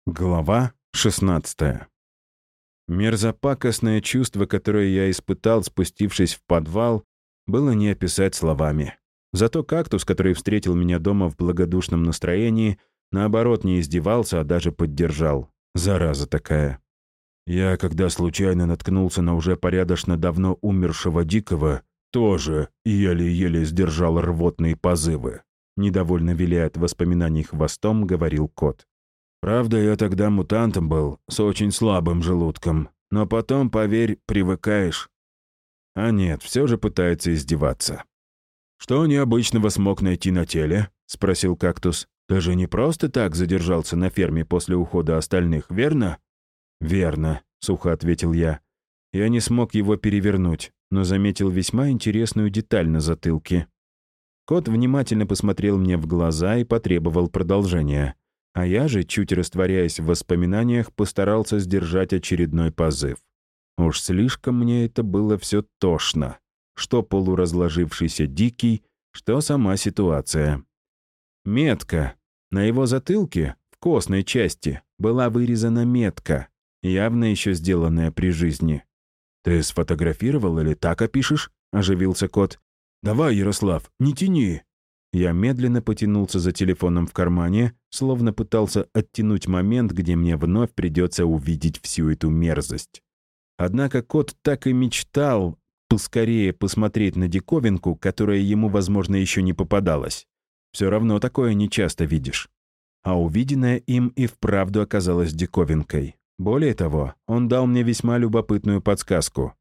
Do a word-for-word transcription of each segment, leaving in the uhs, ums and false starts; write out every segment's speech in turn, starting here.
Глава шестнадцатая. Мерзопакостное чувство, которое я испытал, спустившись в подвал, было не описать словами. Зато кактус, который встретил меня дома в благодушном настроении, наоборот, не издевался, а даже поддержал. Зараза такая. Я, когда случайно наткнулся на уже порядочно давно умершего Дикого, тоже еле-еле сдержал рвотные позывы. Недовольно виляя от воспоминаний хвостом, говорил кот. Правда, я тогда мутантом был, с очень слабым желудком. Но потом, поверь, привыкаешь. А нет, все же пытается издеваться. «Что необычного смог найти на теле?» — спросил кактус. «Ты же не просто так задержался на ферме после ухода остальных, верно?» «Верно», — сухо ответил я. Я не смог его перевернуть, но заметил весьма интересную деталь на затылке. Кот внимательно посмотрел мне в глаза и потребовал продолжения. А я же, чуть растворяясь в воспоминаниях, постарался сдержать очередной позыв. Уж слишком мне это было все тошно. Что полуразложившийся Дикий, что сама ситуация. Метка. На его затылке, в костной части, была вырезана метка, явно еще сделанная при жизни. «Ты сфотографировал или так опишешь?» — оживился кот. «Давай, Ярослав, не тяни!» Я медленно потянулся за телефоном в кармане, словно пытался оттянуть момент, где мне вновь придется увидеть всю эту мерзость. Однако кот так и мечтал поскорее посмотреть на диковинку, которая ему, возможно, еще не попадалась. Все равно такое нечасто видишь. А увиденное им и вправду оказалось диковинкой. Более того, он дал мне весьма любопытную подсказку.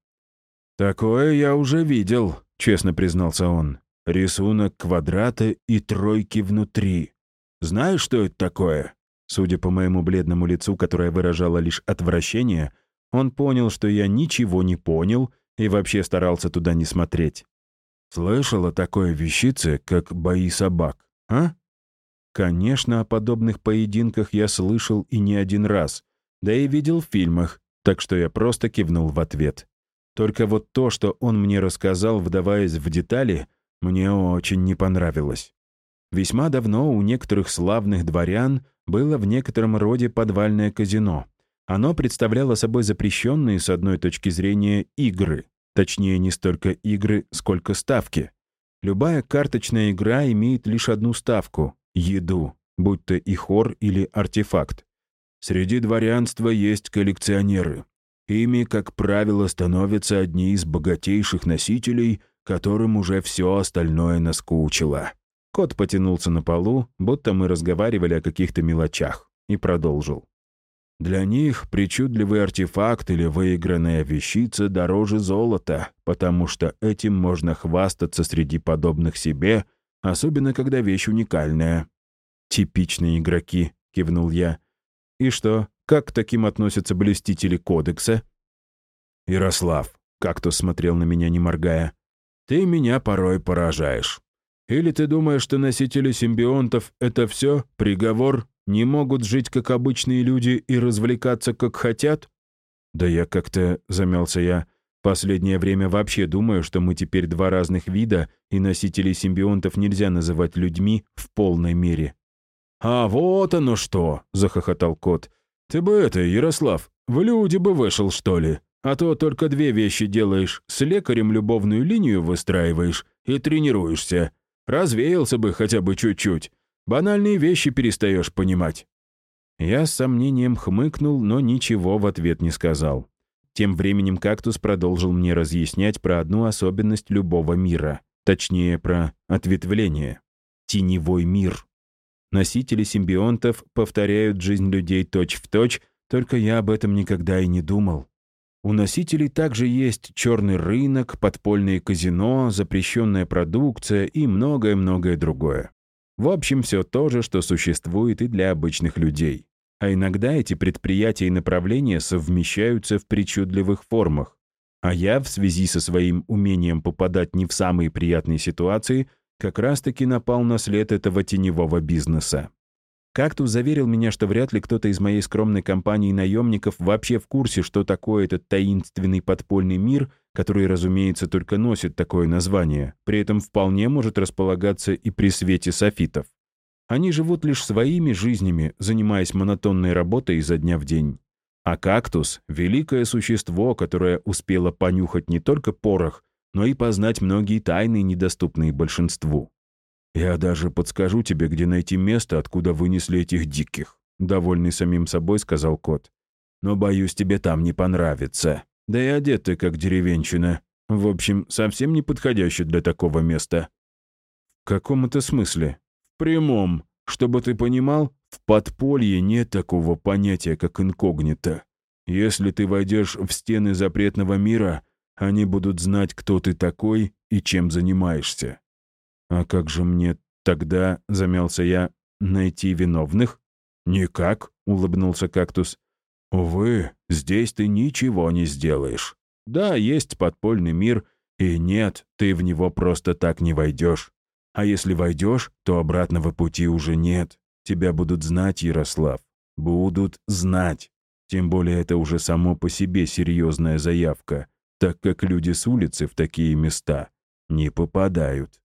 «Такое я уже видел», — честно признался он. «Рисунок квадрата и тройки внутри. Знаешь, что это такое?» Судя по моему бледному лицу, которое выражало лишь отвращение, он понял, что я ничего не понял и вообще старался туда не смотреть. «Слышал о такой вещице, как бои собак, а?» Конечно, о подобных поединках я слышал и не один раз, да и видел в фильмах, так что я просто кивнул в ответ. Только вот то, что он мне рассказал, вдаваясь в детали, мне очень не понравилось. Весьма давно у некоторых славных дворян было в некотором роде подвальное казино. Оно представляло собой запрещенные, с одной точки зрения, игры. Точнее, не столько игры, сколько ставки. Любая карточная игра имеет лишь одну ставку — еду, будь то и хор или артефакт. Среди дворянства есть коллекционеры. Ими, как правило, становятся одни из богатейших носителей, которым уже все остальное наскучило. Кот потянулся на полу, будто мы разговаривали о каких-то мелочах, и продолжил. Для них причудливый артефакт или выигранная вещица дороже золота, потому что этим можно хвастаться среди подобных себе, особенно когда вещь уникальная. «Типичные игроки», — кивнул я. «И что, как к таким относятся блюстители кодекса?» «Ярослав», — кактус смотрел на меня, не моргая, — «ты меня порой поражаешь. Или ты думаешь, что носители симбионтов — это все, приговор, не могут жить как обычные люди и развлекаться как хотят?» «Да я как-то», — замялся я, — «последнее время вообще думаю, что мы теперь два разных вида, и носителей симбионтов нельзя называть людьми в полной мере». «А вот оно что!» — захохотал кот. «Ты бы это, Ярослав, в люди бы вышел, что ли? А то только две вещи делаешь, с лекарем любовную линию выстраиваешь и тренируешься. Развеялся бы хотя бы чуть-чуть. Банальные вещи перестаешь понимать». Я с сомнением хмыкнул, но ничего в ответ не сказал. Тем временем кактус продолжил мне разъяснять про одну особенность любого мира. Точнее, про ответвление. Теневой мир. Носители симбионтов повторяют жизнь людей точь-в-точь, только я об этом никогда и не думал. У носителей также есть черный рынок, подпольные казино, запрещенная продукция и многое-многое другое. В общем, все то же, что существует и для обычных людей. А иногда эти предприятия и направления совмещаются в причудливых формах. А я, в связи со своим умением попадать не в самые приятные ситуации, как раз-таки напал на след этого теневого бизнеса. Кактус заверил меня, что вряд ли кто-то из моей скромной компании наемников вообще в курсе, что такое этот таинственный подпольный мир, который, разумеется, только носит такое название, при этом вполне может располагаться и при свете софитов. Они живут лишь своими жизнями, занимаясь монотонной работой изо дня в день. А кактус — великое существо, которое успело понюхать не только порох, но и познать многие тайны, недоступные большинству. «Я даже подскажу тебе, где найти место, откуда вынесли этих диких», — довольный самим собой сказал кот. «Но, боюсь, тебе там не понравится. Да и одет ты как деревенщина. В общем, совсем не подходящий для такого места». «В каком это смысле?» «В прямом. Чтобы ты понимал, в подполье нет такого понятия, как инкогнито. Если ты войдешь в стены запретного мира, они будут знать, кто ты такой и чем занимаешься». «А как же мне тогда, — замялся я, — найти виновных?» «Никак», — улыбнулся кактус. «Увы, здесь ты ничего не сделаешь. Да, есть подпольный мир, и нет, ты в него просто так не войдешь. А если войдешь, то обратного пути уже нет. Тебя будут знать, Ярослав. Будут знать. Тем более это уже само по себе серьезная заявка, так как люди с улицы в такие места не попадают».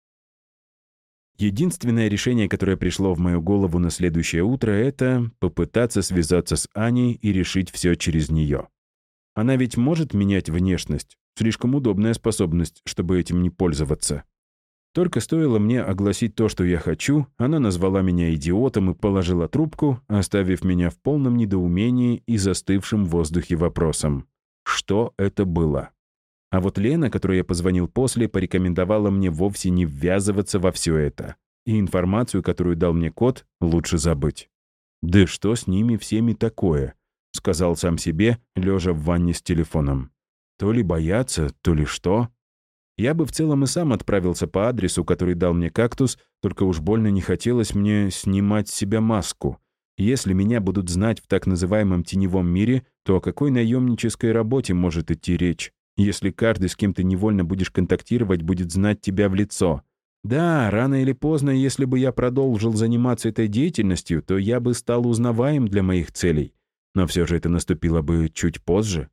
Единственное решение, которое пришло в мою голову на следующее утро, это попытаться связаться с Аней и решить все через нее. Она ведь может менять внешность. Слишком удобная способность, чтобы этим не пользоваться. Только стоило мне огласить то, что я хочу, она назвала меня идиотом и положила трубку, оставив меня в полном недоумении и застывшем в воздухе вопросом. Что это было? А вот Лена, которой я позвонил после, порекомендовала мне вовсе не ввязываться во все это. И информацию, которую дал мне кот, лучше забыть. «Да что с ними всеми такое?» — сказал сам себе, лежа в ванне с телефоном. «То ли боятся, то ли что?» Я бы в целом и сам отправился по адресу, который дал мне кактус, только уж больно не хотелось мне снимать с себя маску. Если меня будут знать в так называемом теневом мире, то о какой наемнической работе может идти речь? Если каждый, с кем ты невольно будешь контактировать, будет знать тебя в лицо. Да, рано или поздно, если бы я продолжил заниматься этой деятельностью, то я бы стал узнаваем для моих целей. Но все же это наступило бы чуть позже.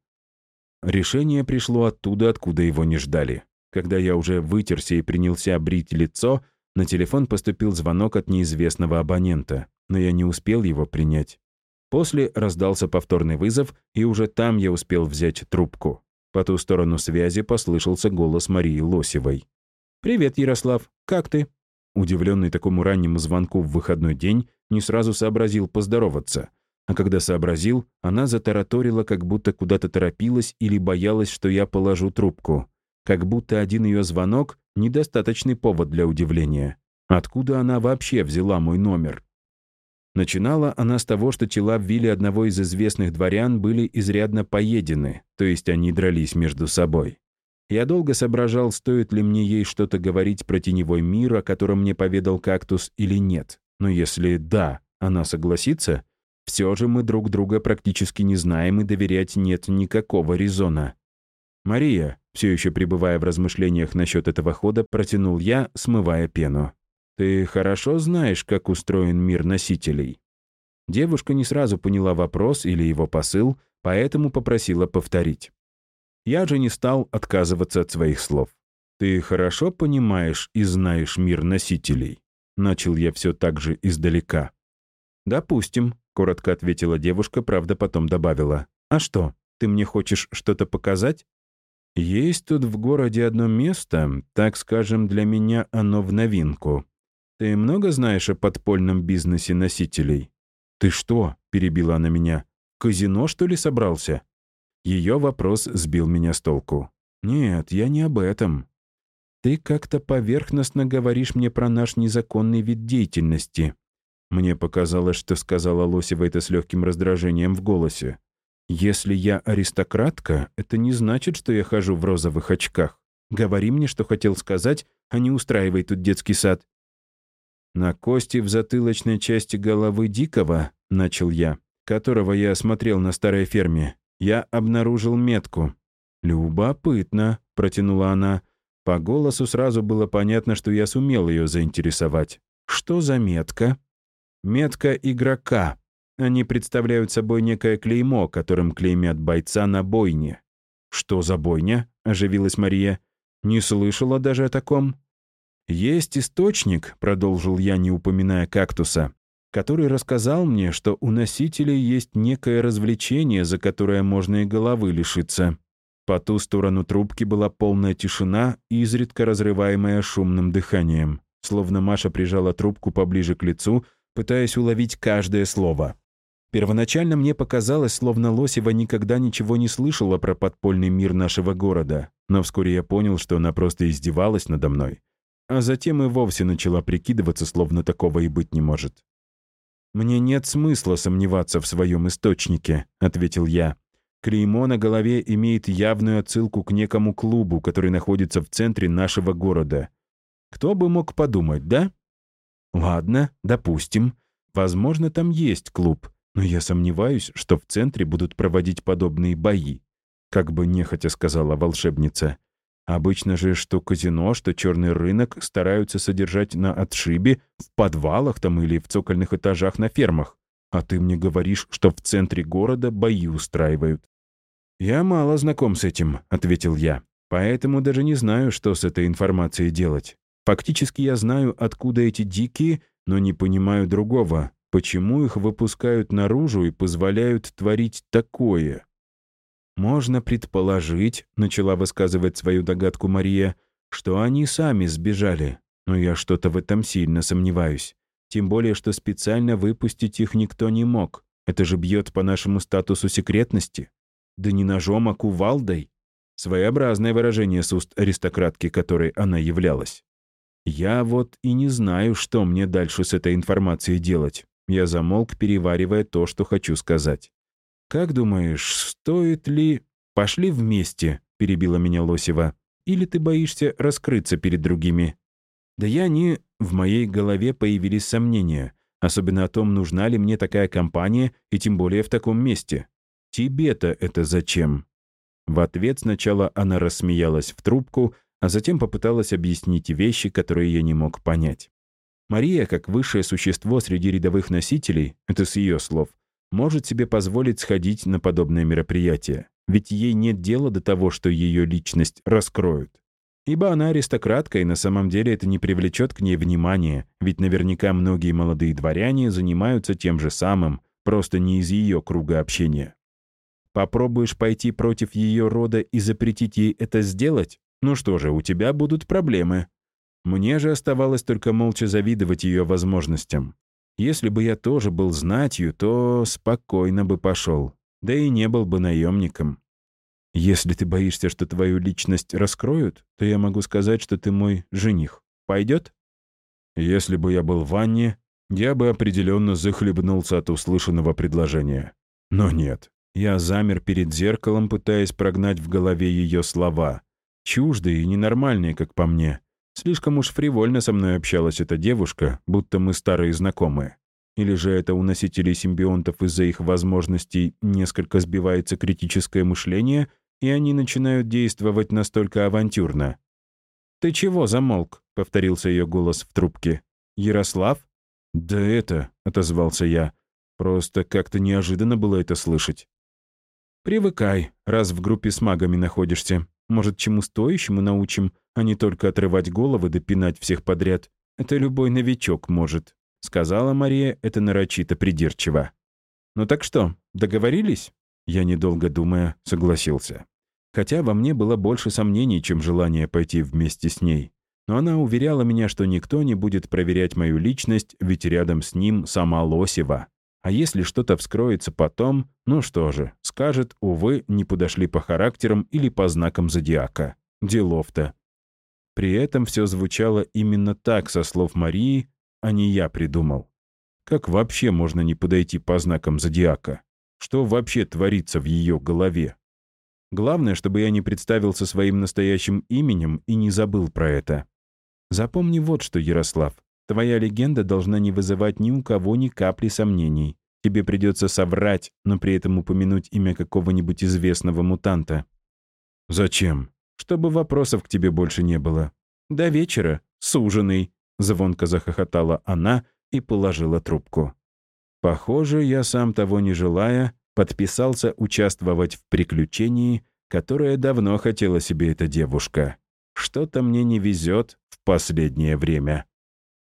Решение пришло оттуда, откуда его не ждали. Когда я уже вытерся и принялся брить лицо, на телефон поступил звонок от неизвестного абонента, но я не успел его принять. После раздался повторный вызов, и уже там я успел взять трубку. По ту сторону связи послышался голос Марии Лосевой. «Привет, Ярослав. Как ты?» Удивленный такому раннему звонку в выходной день, не сразу сообразил поздороваться. А когда сообразил, она затараторила, как будто куда-то торопилась или боялась, что я положу трубку. Как будто один ее звонок — недостаточный повод для удивления. Откуда она вообще взяла мой номер? Начинала она с того, что тела в вилле одного из известных дворян были изрядно поедены, то есть они дрались между собой. Я долго соображал, стоит ли мне ей что-то говорить про теневой мир, о котором мне поведал кактус, или нет. Но если да, она согласится, все же мы друг друга практически не знаем и доверять нет никакого резона. «Мария», все еще пребывая в размышлениях насчет этого хода, протянул я, смывая пену. «Ты хорошо знаешь, как устроен мир носителей?» Девушка не сразу поняла вопрос или его посыл, поэтому попросила повторить. Я же не стал отказываться от своих слов. «Ты хорошо понимаешь и знаешь мир носителей?» Начал я все так же издалека. «Допустим», — коротко ответила девушка, правда потом добавила. «А что, ты мне хочешь что-то показать?» «Есть тут в городе одно место, так скажем, для меня оно в новинку. Ты много знаешь о подпольном бизнесе носителей?» «Ты что?» — перебила она меня. «Казино, что ли, собрался?» Ее вопрос сбил меня с толку. «Нет, я не об этом. Ты как-то поверхностно говоришь мне про наш незаконный вид деятельности». Мне показалось, что сказала Лосева это с легким раздражением в голосе. «Если я аристократка, это не значит, что я хожу в розовых очках. Говори мне, что хотел сказать, а не устраивай тут детский сад». «На кости в затылочной части головы Дикого, — начал я, — которого я осмотрел на старой ферме, я обнаружил метку». «Любопытно», — протянула она. По голосу сразу было понятно, что я сумел ее заинтересовать. «Что за метка?» «Метка игрока. Они представляют собой некое клеймо, которым клеймят бойца на бойне». «Что за бойня?» — оживилась Мария. «Не слышала даже о таком». «Есть источник», — продолжил я, не упоминая кактуса, который рассказал мне, что у носителей есть некое развлечение, за которое можно и головы лишиться. По ту сторону трубки была полная тишина, изредка разрываемая шумным дыханием. Словно Маша прижала трубку поближе к лицу, пытаясь уловить каждое слово. Первоначально мне показалось, словно Лосева никогда ничего не слышала про подпольный мир нашего города, но вскоре я понял, что она просто издевалась надо мной. А затем и вовсе начала прикидываться, словно такого и быть не может. «Мне нет смысла сомневаться в своем источнике», — ответил я. «Клеймо на голове имеет явную отсылку к некому клубу, который находится в центре нашего города. Кто бы мог подумать, да?» «Ладно, допустим. Возможно, там есть клуб, но я сомневаюсь, что в центре будут проводить подобные бои», — как бы нехотя сказала волшебница. «Обычно же что казино, что черный рынок стараются содержать на отшибе, в подвалах там или в цокольных этажах на фермах. А ты мне говоришь, что в центре города бои устраивают». «Я мало знаком с этим», — ответил я. «Поэтому даже не знаю, что с этой информацией делать. Фактически я знаю, откуда эти дикие, но не понимаю другого. Почему их выпускают наружу и позволяют творить такое?» «Можно предположить», — начала высказывать свою догадку Мария, «что они сами сбежали. Но я что-то в этом сильно сомневаюсь. Тем более, что специально выпустить их никто не мог. Это же бьет по нашему статусу секретности. Да не ножом, а кувалдой». Своеобразное выражение с уст аристократки, которой она являлась. «Я вот и не знаю, что мне дальше с этой информацией делать». Я замолк, переваривая то, что хочу сказать. «Как думаешь, стоит ли...» «Пошли вместе», — перебила меня Лосева. «Или ты боишься раскрыться перед другими?» «Да я не...» В моей голове появились сомнения, особенно о том, нужна ли мне такая компания, и тем более в таком месте. «Тебе-то это зачем?» В ответ сначала она рассмеялась в трубку, а затем попыталась объяснить вещи, которые я не мог понять. Мария, как высшее существо среди рядовых носителей, это с ее слов, может себе позволить сходить на подобное мероприятие, ведь ей нет дела до того, что ее личность раскроют. Ибо она аристократка, и на самом деле это не привлечет к ней внимания, ведь наверняка многие молодые дворяне занимаются тем же самым, просто не из ее круга общения. Попробуешь пойти против ее рода и запретить ей это сделать? Ну что же, у тебя будут проблемы. Мне же оставалось только молча завидовать ее возможностям. Если бы я тоже был знатью, то спокойно бы пошел, да и не был бы наемником. Если ты боишься, что твою личность раскроют, то я могу сказать, что ты мой жених. Пойдет? Если бы я был в ванне, я бы определенно захлебнулся от услышанного предложения. Но нет. Я замер перед зеркалом, пытаясь прогнать в голове ее слова. Чуждые и ненормальные, как по мне. Слишком уж фривольно со мной общалась эта девушка, будто мы старые знакомые. Или же это у носителей симбионтов из-за их возможностей несколько сбивается критическое мышление, и они начинают действовать настолько авантюрно. «Ты чего замолк?» — повторился ее голос в трубке. «Ярослав?» «Да это», — отозвался я. «Просто как-то неожиданно было это слышать». «Привыкай, раз в группе с магами находишься. Может, чему стоящему научим, а не только отрывать головы да пинать всех подряд. Это любой новичок может», — сказала Мария это нарочито придирчиво. «Ну так что, договорились?» Я, недолго думая, согласился. Хотя во мне было больше сомнений, чем желание пойти вместе с ней. Но она уверяла меня, что никто не будет проверять мою личность, ведь рядом с ним сама Лосева. А если что-то вскроется потом, ну что же, скажет, увы, не подошли по характерам или по знакам зодиака. Делов-то. При этом все звучало именно так со слов Марии, а не я придумал. Как вообще можно не подойти по знакам зодиака? Что вообще творится в ее голове? Главное, чтобы я не представился своим настоящим именем и не забыл про это. Запомни вот что, Ярослав. Твоя легенда должна не вызывать ни у кого ни капли сомнений. Тебе придется соврать, но при этом упомянуть имя какого-нибудь известного мутанта. Зачем? Чтобы вопросов к тебе больше не было. До вечера, суженый, звонко захохотала она и положила трубку. Похоже, я сам того не желая, подписался участвовать в приключении, которое давно хотела себе эта девушка. Что-то мне не везет в последнее время.